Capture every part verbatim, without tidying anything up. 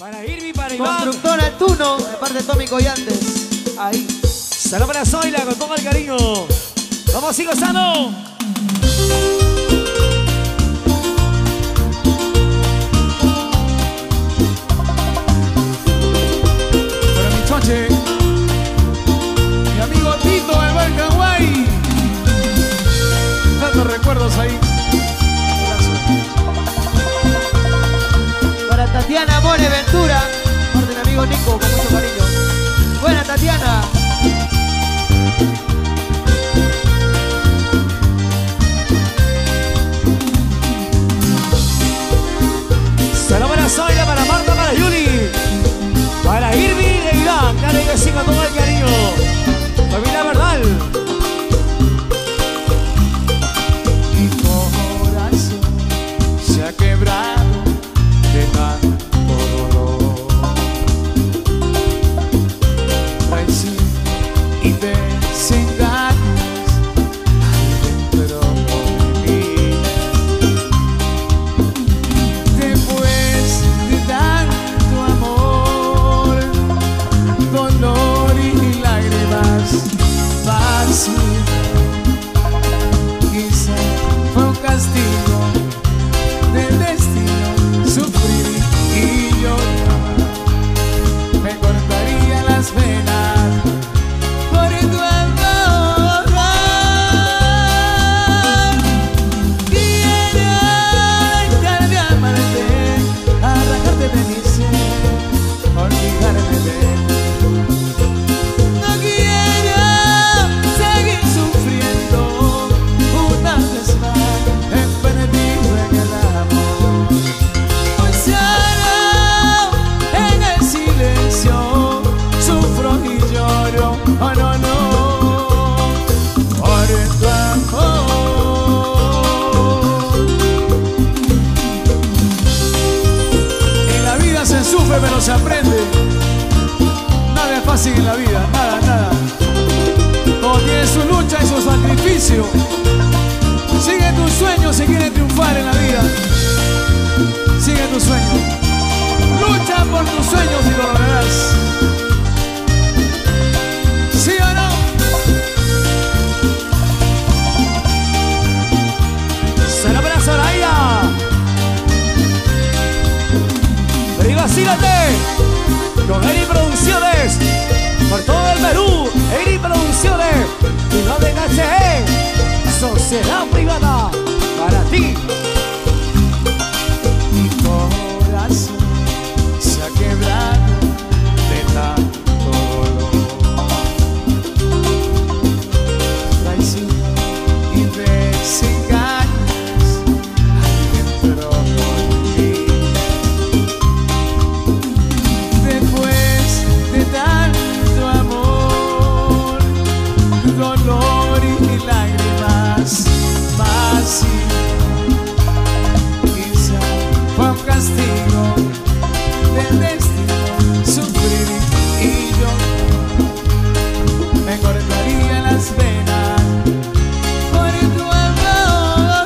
Para Irvi, para Iván. Constructora Tuno, de parte de Tommy Collantes. Ahí. Salud para Zoila, con todo el cariño. Vamos, sigo sano. Para mi choche, mi amigo Tito del Barcaguay. Tantos recuerdos ahí. Para Tatiana More Ventura, parte del amigo Nico, con mucho cariño. Buena Tatiana. Salud para Zoila, para Marta, para Yuli. Para Irvi e Iván, dale que sí con todo el cariño. Familia Verdal. Mi corazón se ha quebrado de tanto dolor, traición y desengaños dentro de mí. Después de tanto amor, dolor y lágrimas vacío, quizá fue un castigo del destino, sufrir y llorar. Me cortaría las venas por tu amor. Quiero dejar de amarte, arrancarte de mi ser, olvidarme de él. No quiero seguir sufriendo una vez más, he perdido en el amor. Pues ahora en el silencio sufro y lloro, oh no, no, por tu amor. En la vida se sufre pero se aprende. Nada es fácil en la vida, nada, nada. Todo tiene su lucha y su sacrificio. Sigue tus sueños si quieres triunfar en la vida. Sigue tus sueños. Lucha por tus sueños y lo lograrás. ¿Sí o no? Salud para Zoraida. Pero vacílate con Eri Producciones. Por todo el Perú, Eri Producciones. Y no de H E, Sociedad Privada. Para ti. Mi corazón se ha quebrado de tanto dolor, traición y desengaños dentro de mí. Después de tanto amor, dolor y lágrimas vacío, quizá fue un castigo del destino, sufrir y llorar. Me cortaría las venas por tu amor.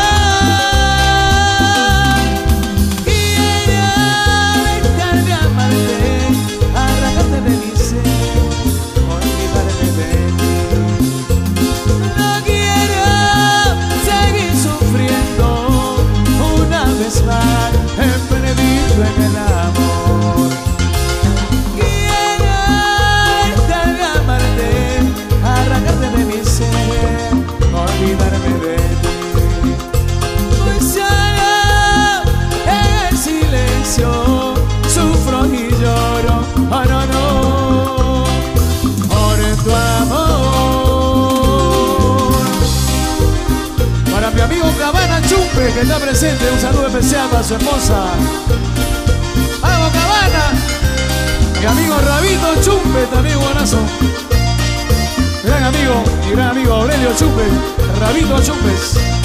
Quiero dejar de amarte, arrancarte de mi ser, olvidarme de ti. No quiero seguir sufriendo una vez más, he perdido en el amor. Quiero dejar de amarte, arrancarte de mi ser, olvidarme de ti. Pues solo en el silencio sufro y lloro, oh no, no, por tu amor. Para mi amigo Cabana Chumpe, que está presente, un saludo especial para su esposa. ¡Vamos, Cabana! Mi amigo Rabito Chumpe, también buenazo. Gran amigo, mi gran amigo Aurelio Chumpe, Rabito Chumpes.